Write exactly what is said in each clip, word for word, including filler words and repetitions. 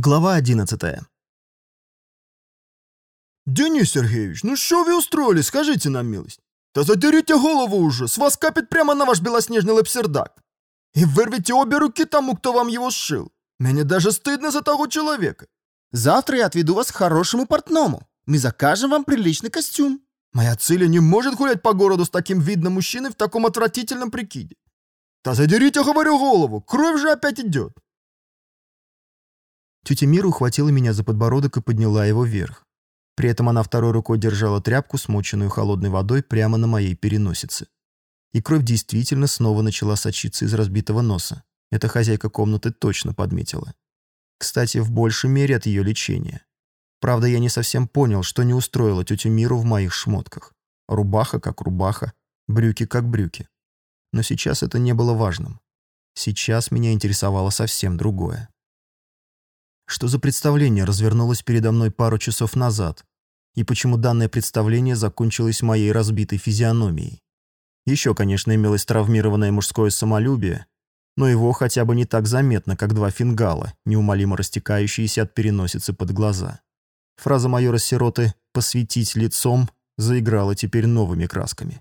Глава одиннадцатая. «Денис Сергеевич, ну что вы устроили, скажите нам милость? Да задерите голову уже, с вас капит прямо на ваш белоснежный лапсердак. И вырвите обе руки тому, кто вам его сшил. Мне даже стыдно за того человека». Завтра я отведу вас к хорошему портному. Мы закажем вам приличный костюм. Моя Циля не может гулять по городу с таким видным мужчиной в таком отвратительном прикиде. Да задерите, говорю, голову, кровь же опять идет. Тетя Мира ухватила меня за подбородок и подняла его вверх. При этом она второй рукой держала тряпку, смоченную холодной водой, прямо на моей переносице. И кровь действительно снова начала сочиться из разбитого носа. Эта хозяйка комнаты точно подметила. Кстати, в большей мере от ее лечения. Правда, я не совсем понял, что не устроило тетю Миру в моих шмотках. Рубаха как рубаха, брюки как брюки. Но сейчас это не было важным. Сейчас меня интересовало совсем другое. Что за представление развернулось передо мной пару часов назад, и почему данное представление закончилось моей разбитой физиономией? Еще, конечно, имелось травмированное мужское самолюбие, но его хотя бы не так заметно, как два фингала, неумолимо растекающиеся от переносицы под глаза. Фраза майора Сироты «посветить лицом» заиграла теперь новыми красками.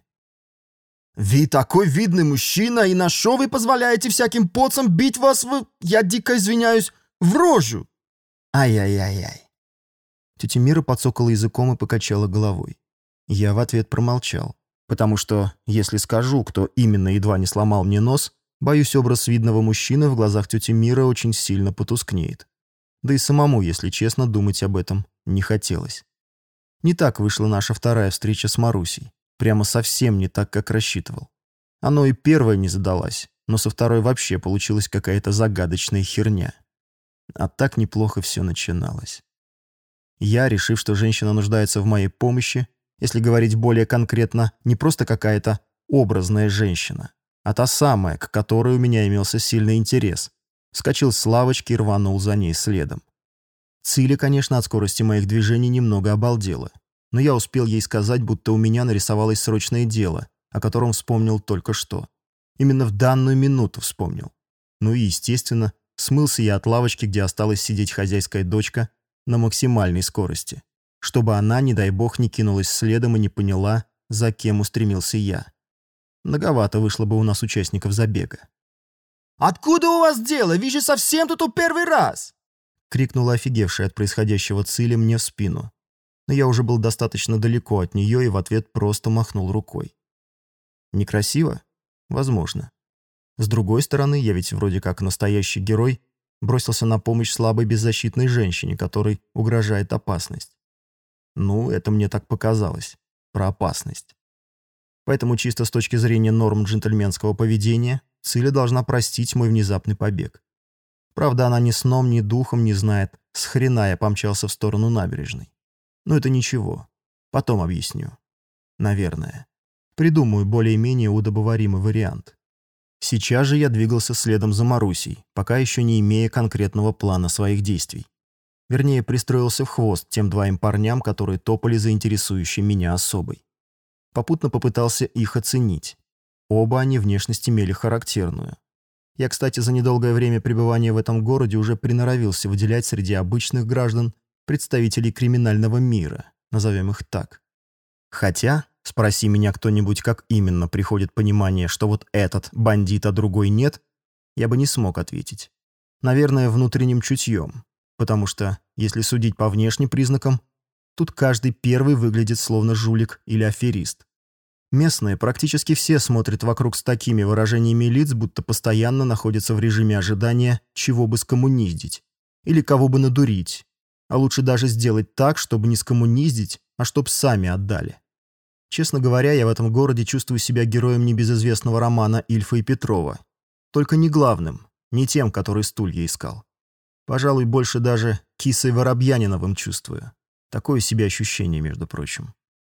«Вы такой видный мужчина, и на шо вы позволяете всяким поцам бить вас в... я дико извиняюсь, в рожу?» Ай-яй-яй-яй. Тетя Мира подсокала языком и покачала головой. Я в ответ промолчал, потому что, если скажу, кто именно едва не сломал мне нос, боюсь, образ видного мужчины в глазах тети Миры очень сильно потускнеет. Да и самому, если честно, думать об этом не хотелось. Не так вышла наша вторая встреча с Марусей. Прямо совсем не так, как рассчитывал. Оно и первое не задалась, но со второй вообще получилась какая-то загадочная херня. А так неплохо все начиналось. Я, решив, что женщина нуждается в моей помощи, если говорить более конкретно, не просто какая-то образная женщина, а та самая, к которой у меня имелся сильный интерес, вскочил с лавочки и рванул за ней следом. Циля, конечно, от скорости моих движений немного обалдела, но я успел ей сказать, будто у меня нарисовалось срочное дело, о котором вспомнил только что. Именно в данную минуту вспомнил. Ну и, естественно, смылся я от лавочки, где осталась сидеть хозяйская дочка, на максимальной скорости, чтобы она, не дай бог, не кинулась следом и не поняла, за кем устремился я. Многовато вышло бы у нас участников забега. «Откуда у вас дело? Вы же совсем тут у первый раз!» — крикнула офигевшая от происходящего Циля мне в спину. Но я уже был достаточно далеко от нее и в ответ просто махнул рукой. Некрасиво? Возможно. С другой стороны, я ведь вроде как настоящий герой бросился на помощь слабой беззащитной женщине, которой угрожает опасность. Ну, это мне так показалось. Про опасность. Поэтому чисто с точки зрения норм джентльменского поведения, Циля должна простить мой внезапный побег. Правда, она ни сном, ни духом не знает, с хрена я помчался в сторону набережной. Но это ничего. Потом объясню. Наверное. Придумаю более-менее удобоваримый вариант. Сейчас же я двигался следом за Марусей, пока еще не имея конкретного плана своих действий. Вернее, пристроился в хвост тем двоим парням, которые топали за интересующей меня особой. Попутно попытался их оценить. Оба они внешность имели характерную. Я, кстати, за недолгое время пребывания в этом городе уже приноровился выделять среди обычных граждан представителей криминального мира, назовем их так. Хотя, спроси меня кто-нибудь, как именно приходит понимание, что вот этот бандит, а другой нет, я бы не смог ответить. Наверное, внутренним чутьем, потому что, если судить по внешним признакам, тут каждый первый выглядит словно жулик или аферист. Местные практически все смотрят вокруг с такими выражениями лиц, будто постоянно находятся в режиме ожидания, чего бы скоммуниздить, или кого бы надурить, а лучше даже сделать так, чтобы не скоммуниздить, а чтоб сами отдали. Честно говоря, я в этом городе чувствую себя героем небезызвестного романа Ильфа и Петрова. Только не главным, не тем, который стулья искал. Пожалуй, больше даже Кисой Воробьяниновым чувствую. Такое себе ощущение, между прочим.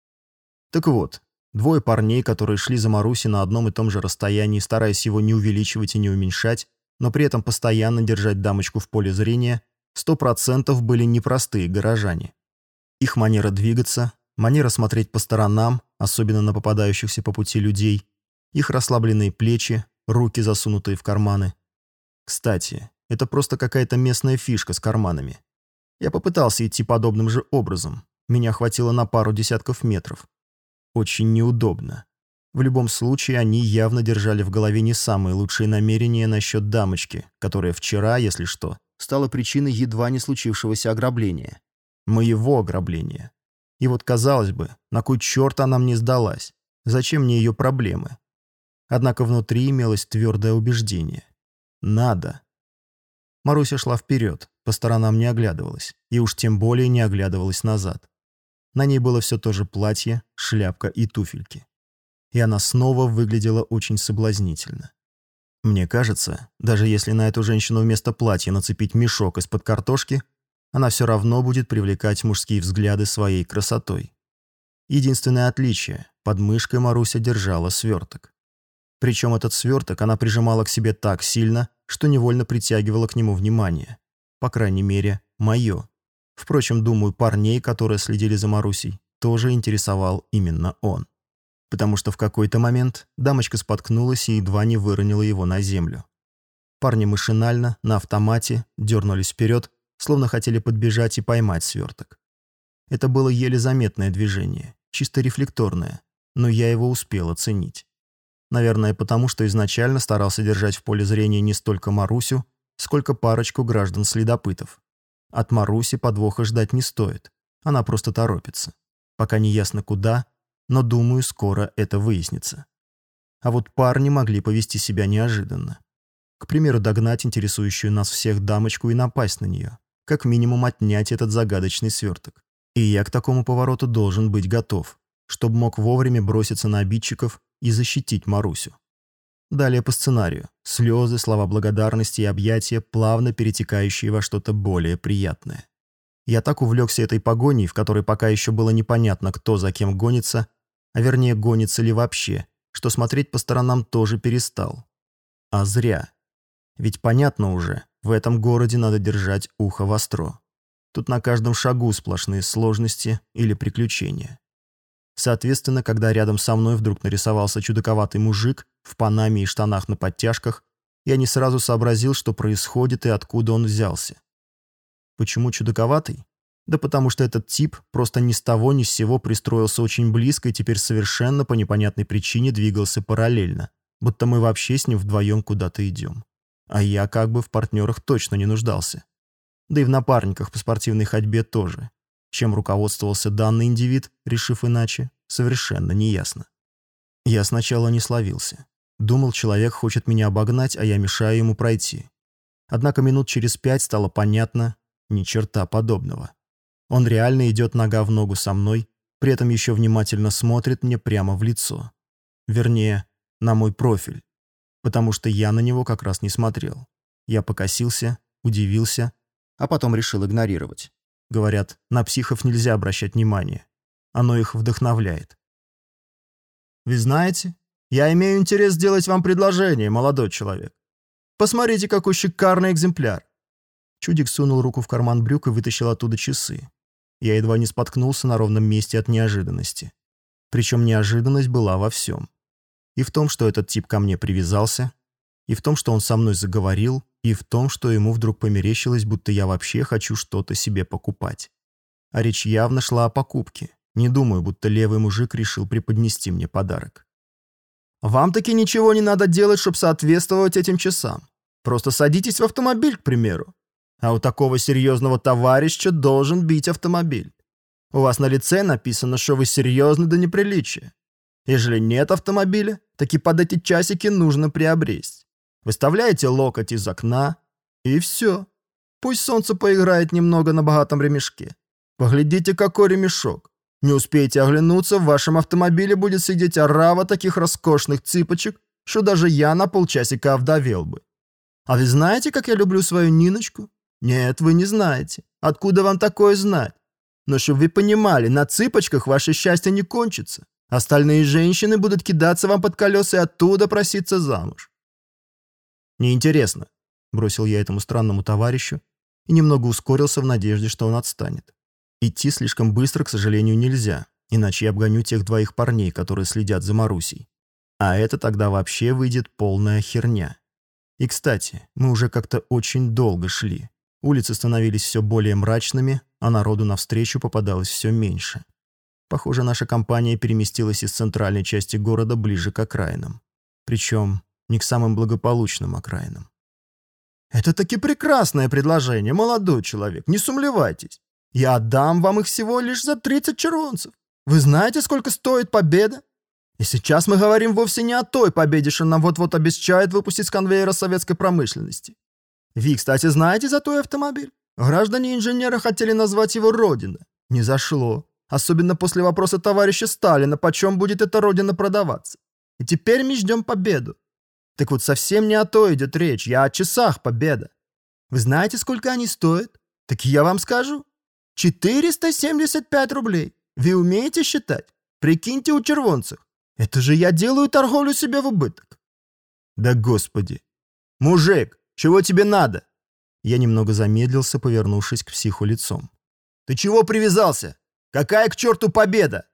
Так вот, двое парней, которые шли за Марусей на одном и том же расстоянии, стараясь его не увеличивать и не уменьшать, но при этом постоянно держать дамочку в поле зрения, сто процентов были непростые горожане. Их манера двигаться, манера смотреть по сторонам, особенно на попадающихся по пути людей, их расслабленные плечи, руки, засунутые в карманы. Кстати, это просто какая-то местная фишка с карманами. Я попытался идти подобным же образом. Меня хватило на пару десятков метров. Очень неудобно. В любом случае, они явно держали в голове не самые лучшие намерения насчет дамочки, которая вчера, если что, стала причиной едва не случившегося ограбления. Моего ограбления. И вот, казалось бы, на кой черт она мне сдалась? Зачем мне ее проблемы? Однако внутри имелось твердое убеждение. Надо. Маруся шла вперед, по сторонам не оглядывалась, и уж тем более не оглядывалась назад. На ней было все то же платье, шляпка и туфельки. И она снова выглядела очень соблазнительно. Мне кажется, даже если на эту женщину вместо платья нацепить мешок из-под картошки, она все равно будет привлекать мужские взгляды своей красотой. Единственное отличие – под мышкой Маруся держала сверток. Причем этот сверток она прижимала к себе так сильно, что невольно притягивала к нему внимание. По крайней мере, мое. Впрочем, думаю, парней, которые следили за Марусей, тоже интересовал именно он. Потому что в какой-то момент дамочка споткнулась и едва не выронила его на землю. Парни машинально, на автомате, дернулись вперед, словно хотели подбежать и поймать сверток. Это было еле заметное движение, чисто рефлекторное, но я его успел оценить. Наверное, потому что изначально старался держать в поле зрения не столько Марусю, сколько парочку граждан-следопытов. От Маруси подвоха ждать не стоит, она просто торопится. Пока не ясно куда, но, думаю, скоро это выяснится. А вот парни могли повести себя неожиданно. К примеру, догнать интересующую нас всех дамочку и напасть на нее. Как минимум отнять этот загадочный сверток. И я к такому повороту должен быть готов, чтобы мог вовремя броситься на обидчиков и защитить Марусю. Далее по сценарию. Слезы, слова благодарности и объятия, плавно перетекающие во что-то более приятное. Я так увлекся этой погоней, в которой пока еще было непонятно, кто за кем гонится, а вернее, гонится ли вообще, что смотреть по сторонам тоже перестал. А зря. Ведь понятно уже, в этом городе надо держать ухо востро. Тут на каждом шагу сплошные сложности или приключения. Соответственно, когда рядом со мной вдруг нарисовался чудаковатый мужик в панаме и штанах на подтяжках, я не сразу сообразил, что происходит и откуда он взялся. Почему чудаковатый? Да потому что этот тип просто ни с того ни с сего пристроился очень близко и теперь совершенно по непонятной причине двигался параллельно, будто мы вообще с ним вдвоем куда-то идем. А я как бы в партнерах точно не нуждался. Да и в напарниках по спортивной ходьбе тоже. Чем руководствовался данный индивид, решив иначе, совершенно неясно. Я сначала не словился. Думал, человек хочет меня обогнать, а я мешаю ему пройти. Однако минут через пять стало понятно, ни черта подобного. Он реально идет нога в ногу со мной, при этом еще внимательно смотрит мне прямо в лицо. Вернее, на мой профиль. Потому что я на него как раз не смотрел. Я покосился, удивился, а потом решил игнорировать. Говорят, на психов нельзя обращать внимание. Оно их вдохновляет. «Вы знаете, я имею интерес сделать вам предложение, молодой человек. Посмотрите, какой шикарный экземпляр». Чудик сунул руку в карман брюк и вытащил оттуда часы. Я едва не споткнулся на ровном месте от неожиданности. Причем неожиданность была во всем. И в том, что этот тип ко мне привязался, и в том, что он со мной заговорил, и в том, что ему вдруг померещилось, будто я вообще хочу что-то себе покупать. А речь явно шла о покупке. Не думаю, будто левый мужик решил преподнести мне подарок. «Вам таки ничего не надо делать, чтобы соответствовать этим часам. Просто садитесь в автомобиль, к примеру. А у такого серьезного товарища должен быть автомобиль. У вас на лице написано, что вы серьезны до неприличия. Ежели нет автомобиля, так и под эти часики нужно приобрести. Выставляете локоть из окна, и все. Пусть солнце поиграет немного на богатом ремешке. Поглядите, какой ремешок. Не успеете оглянуться, в вашем автомобиле будет сидеть орава таких роскошных цыпочек, что даже я на полчасика овдовел бы. А вы знаете, как я люблю свою Ниночку? Нет, вы не знаете. Откуда вам такое знать? Но чтобы вы понимали, на цыпочках ваше счастье не кончится. Остальные женщины будут кидаться вам под колеса и оттуда проситься замуж. «Неинтересно», — бросил я этому странному товарищу и немного ускорился в надежде, что он отстанет. Идти слишком быстро, к сожалению, нельзя, иначе я обгоню тех двоих парней, которые следят за Марусей. А это тогда вообще выйдет полная херня. И, кстати, мы уже как-то очень долго шли. Улицы становились все более мрачными, а народу навстречу попадалось все меньше. Похоже, наша компания переместилась из центральной части города ближе к окраинам. Причем не к самым благополучным окраинам. «Это таки прекрасное предложение, молодой человек, не сумлевайтесь. Я отдам вам их всего лишь за тридцать червонцев. Вы знаете, сколько стоит победа? И сейчас мы говорим вовсе не о той победе, что нам вот-вот обещают выпустить с конвейера советской промышленности. Вы, кстати, знаете за той автомобиль? Граждане-инженеры хотели назвать его «Родина». Не зашло. Особенно после вопроса товарища Сталина, почем будет эта Родина продаваться. И теперь мы ждем победу. Так вот, совсем не о той идет речь, я о часах победа. Вы знаете, сколько они стоят? Так я вам скажу. четыреста семьдесят пять рублей. Вы умеете считать? Прикиньте у червонцев. Это же я делаю торговлю себе в убыток. Да господи. Мужик, чего тебе надо? Я немного замедлился, повернувшись к психу лицом. Ты чего привязался? Какая к черту победа?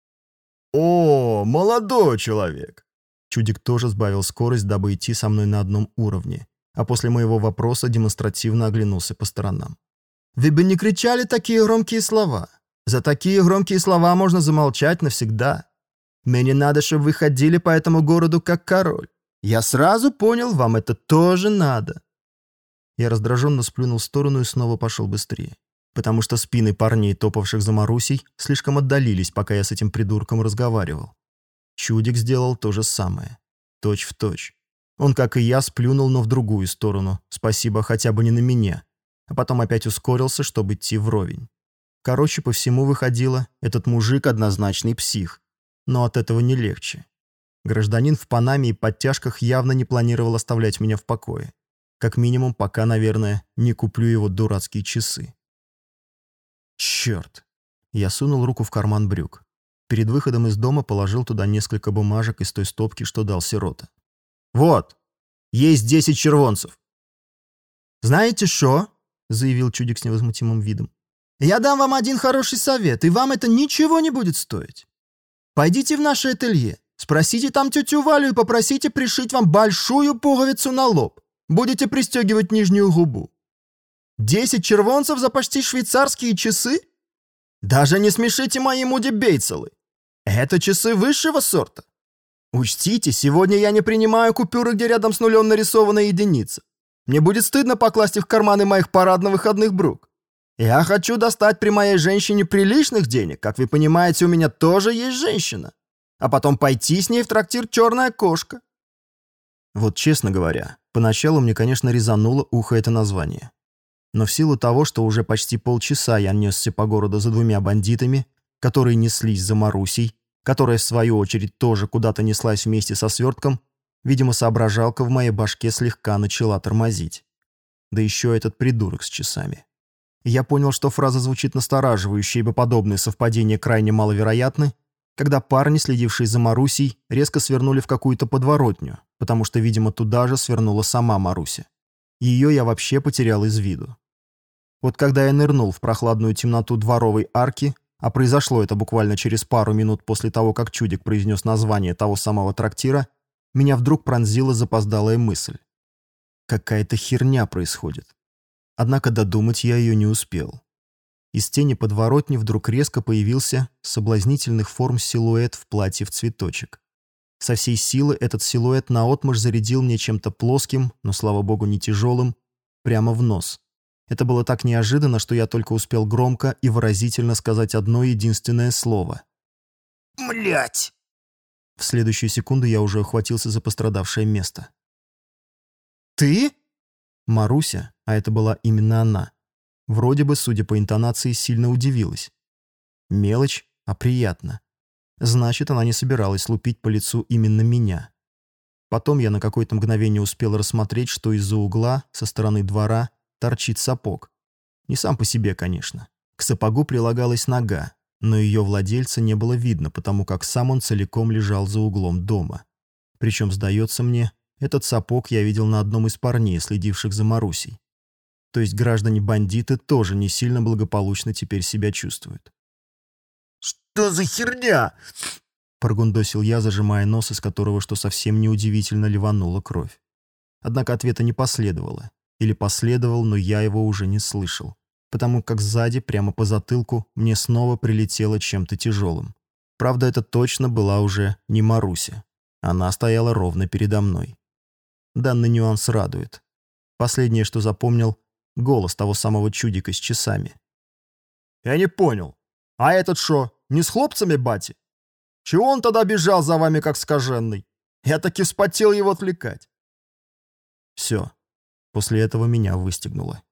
О, молодой человек. Чудик тоже сбавил скорость, дабы идти со мной на одном уровне, а после моего вопроса демонстративно оглянулся по сторонам. Вы бы не кричали такие громкие слова. За такие громкие слова можно замолчать навсегда. Мне не надо, чтобы вы ходили по этому городу как король. Я сразу понял, вам это тоже надо. Я раздраженно сплюнул в сторону и снова пошел быстрее, потому что спины парней, топавших за Марусей, слишком отдалились, пока я с этим придурком разговаривал. Чудик сделал то же самое. Точь в точь. Он, как и я, сплюнул, но в другую сторону. Спасибо, хотя бы не на меня. А потом опять ускорился, чтобы идти вровень. Короче, по всему выходило, этот мужик однозначный псих. Но от этого не легче. Гражданин в панаме и подтяжках явно не планировал оставлять меня в покое. Как минимум, пока, наверное, не куплю его дурацкие часы. Черт. Я сунул руку в карман брюк. Перед выходом из дома положил туда несколько бумажек из той стопки, что дал сирота. «Вот, есть десять червонцев». «Знаете что?» — заявил Чудик с невозмутимым видом. «Я дам вам один хороший совет, и вам это ничего не будет стоить. Пойдите в наше ателье, спросите там тетю Валю и попросите пришить вам большую пуговицу на лоб. Будете пристегивать нижнюю губу. Десять червонцев за почти швейцарские часы? Даже не смешите мои Муди Бейтселы. Это часы высшего сорта. Учтите, сегодня я не принимаю купюры, где рядом с нулем нарисована единица. Мне будет стыдно покласть их в карманы моих парадно-выходных брук. Я хочу достать при моей женщине приличных денег. Как вы понимаете, у меня тоже есть женщина. А потом пойти с ней в трактир «Черная кошка». Вот честно говоря, поначалу мне, конечно, резануло ухо это название. Но в силу того, что уже почти полчаса я несся по городу за двумя бандитами, которые неслись за Марусей, которая, в свою очередь, тоже куда-то неслась вместе со свертком, видимо, соображалка в моей башке слегка начала тормозить. Да еще этот придурок с часами. Я понял, что фраза звучит настораживающе, ибо подобные совпадения крайне маловероятны, когда парни, следившие за Марусей, резко свернули в какую-то подворотню, потому что, видимо, туда же свернула сама Маруся. Ее я вообще потерял из виду. Вот когда я нырнул в прохладную темноту дворовой арки, а произошло это буквально через пару минут после того, как Чудик произнес название того самого трактира, меня вдруг пронзила запоздалая мысль. Какая-то херня происходит. Однако додумать я ее не успел. Из тени подворотни вдруг резко появился соблазнительных форм силуэт в платье в цветочек. Со всей силы этот силуэт наотмашь зарядил мне чем-то плоским, но, слава богу, не тяжелым, прямо в нос. Это было так неожиданно, что я только успел громко и выразительно сказать одно единственное слово. «Млять!» В следующую секунду я уже ухватился за пострадавшее место. «Ты?» Маруся, а это была именно она, вроде бы, судя по интонации, сильно удивилась. Мелочь, а приятно. Значит, она не собиралась лупить по лицу именно меня. Потом я на какое-то мгновение успел рассмотреть, что из-за угла, со стороны двора, торчит сапог. Не сам по себе, конечно. К сапогу прилагалась нога, но ее владельца не было видно, потому как сам он целиком лежал за углом дома. Причем, сдается мне, этот сапог я видел на одном из парней, следивших за Марусей. То есть граждане-бандиты тоже не сильно благополучно теперь себя чувствуют. «Что за херня?» — прогундосил я, зажимая нос, из которого, что совсем неудивительно, ливанула кровь. Однако ответа не последовало. Или последовал, но я его уже не слышал, потому как сзади, прямо по затылку, мне снова прилетело чем-то тяжелым. Правда, это точно была уже не Маруся. Она стояла ровно передо мной. Данный нюанс радует. Последнее, что запомнил, голос того самого чудика с часами. «Я не понял. А этот шо, не с хлопцами, бати? Чего он тогда бежал за вами, как скаженный? Я таки вспотел его отвлекать». Все. После этого меня выстегнуло.